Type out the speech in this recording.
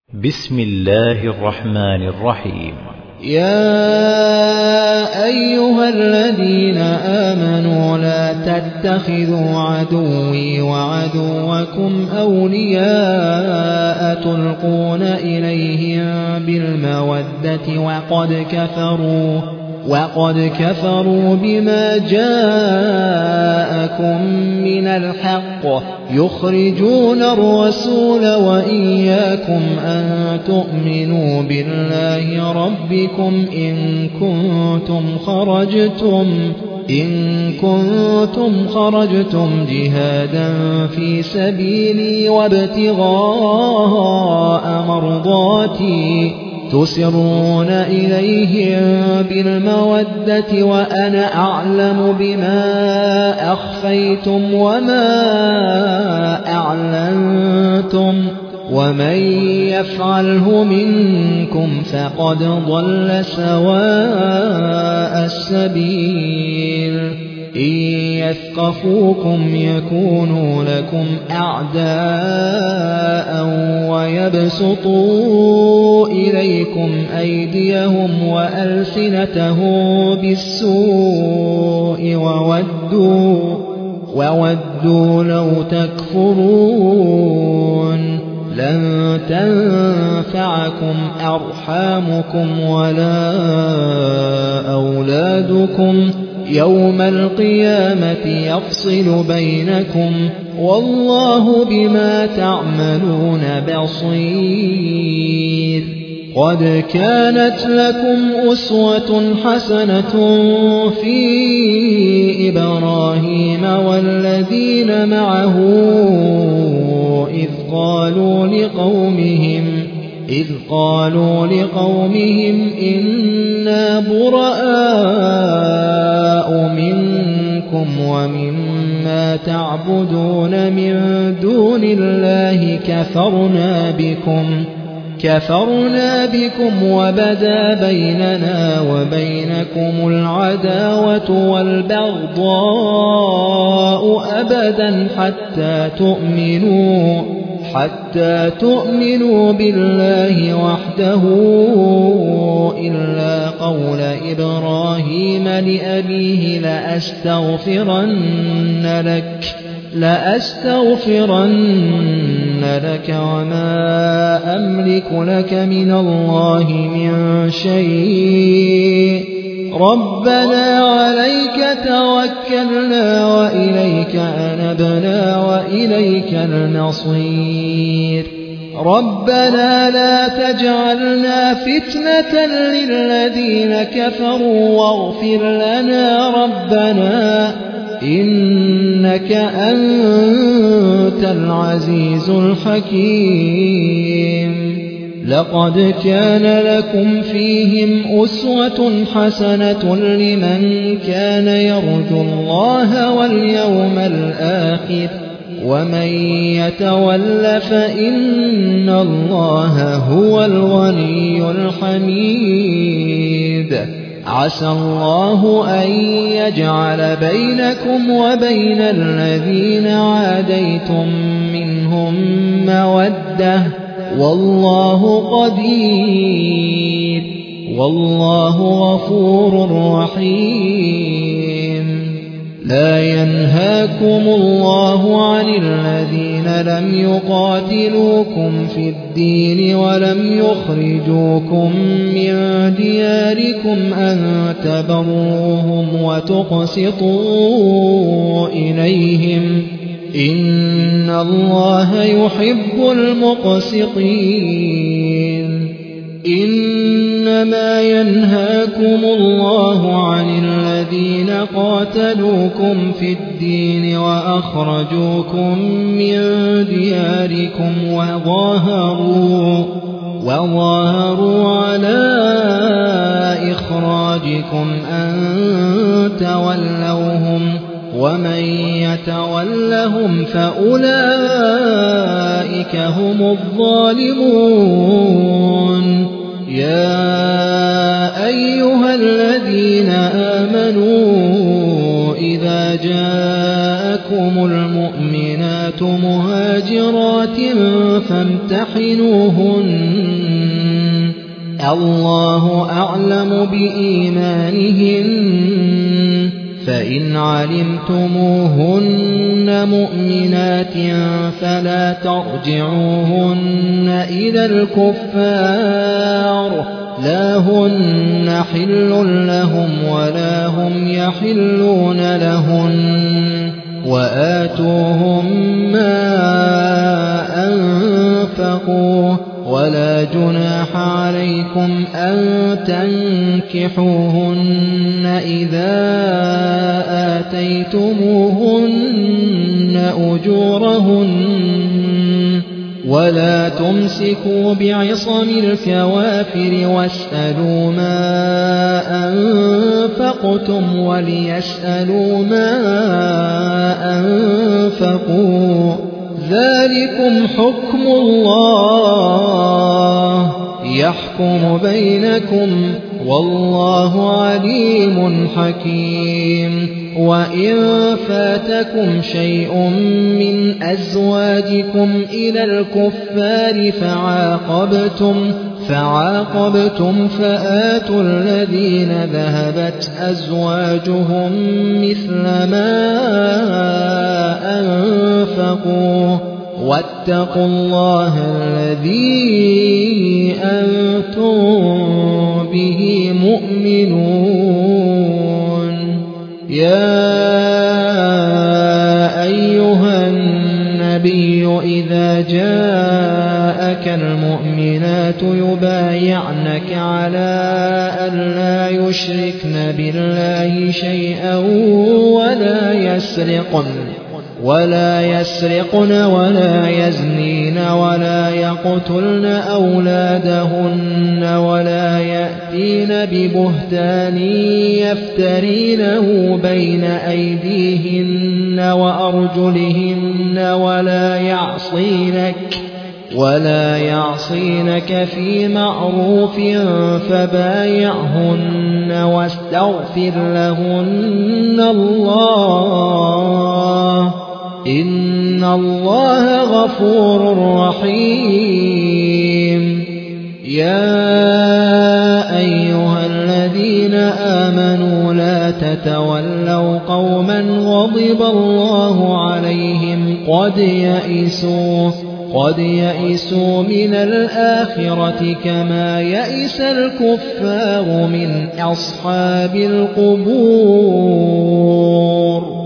بسم الله الرحمن الرحيم. يا أيها الذين آمنوا لا تتخذوا عدوي وعدوكم أولياء تلقون إليهم بالمودة وقد كفروا بما جاءكم من الحق يخرجون الرسول وإياكم أن تؤمنوا بالله ربكم إن كنتم خرجتم جهادا في سبيلي وابتغاء مرضاتي تسرون إليهم بالمودة وأنا أعلم بما أخفيتم وما أعلنتم ومن يفعله منكم فقد ضل سواء السبيل إن يثقفوكم يكونوا لكم أعداء ويبسطوا إليكم أيديهم وألسنتهم بالسوء وودوا لو تكفرون لن تنفعكم أرحامكم ولا أولادكم يوم القيامة يفصل بينكم والله بما تعملون بصير. قد كانت لكم أسوة حسنة في إبراهيم والذين معه إذ قالوا لقومهم إنا براء منكم ومما تعبدون من دون الله كفرنا بكم وبدا بيننا وبينكم العداوة والبغضاء أبدا حتى تؤمنوا بالله وحده إلا قول إبراهيم لأبيه لأستغفرن لك وما أملك لك من الله من شيء ربنا عليك توكلنا وإليك أنبنا وإليك المصير ربنا لا تجعلنا فتنة للذين كفروا واغفر لنا ربنا إنك أنت العزيز الحكيم. لقد كان لكم فيهم أسوة حسنة لمن كان يرجو الله واليوم الآخر ومن يتول فإن الله هو الغني الحميد. عسى الله أن يجعل بينكم وبين الذين عاديتم منهم مودة والله قدير والله غفور رحيم. لا ينهاكم الله عن الذين لم يقاتلوكم في الدين ولم يخرجوكم من دياركم أن تبروهم وتقسطوا إليهم إن الله يحب المقسطين. إنما ينهاكم الله عن الذين قاتلوكم في الدين وأخرجوكم من دياركم وظاهروا على إخراجكم أن تولوهم ومن يتولهم فأولئك هم الظالمون. يا أيها الذين آمنوا إذا جاءكم المؤمنات مؤمنات مهاجرات فامتحنوهن الله أعلم بإيمانهن فإن علمتموهن مؤمنات فلا ترجعوهن إلى الكفار لا هن حل لهم ولا هم يحلون لهن وآتوهم ما أنفقوا ولا جناح عليكم أن تنكحوهن إذا آتيتموهن أجورهن ولا تمسكوا بعصم الكوافر واسألوا ما أنفقتم وليسألوا ما أنفقوا ذلكم حكم الله يحكم بينكم والله عليم حكيم وإن فاتكم شيء من أزواجكم إلى الكفار فعاقبتم فآتوا الذين ذهبت أزواجهم مثل ما أنفقوا واتقوا الله الذي أنتم به مؤمنون يا أيها النبي إذا جاءك المؤمنات يبايعنك على أن لا يشركن بالله شيئا ولا يسرقن ولا يزنين ولا يقتلن أولادهن ولا يأتين ببهتان يفترينه بين أيديهن وأرجلهن ولا يعصينك في معروف فبايعهن واستغفر لهن الله إن الله غفور رحيم يا أيها الذين آمنوا لا تتولوا قوما غضب الله عليهم قد يئسوا من الآخرة كما يئس الكفار من أصحاب القبور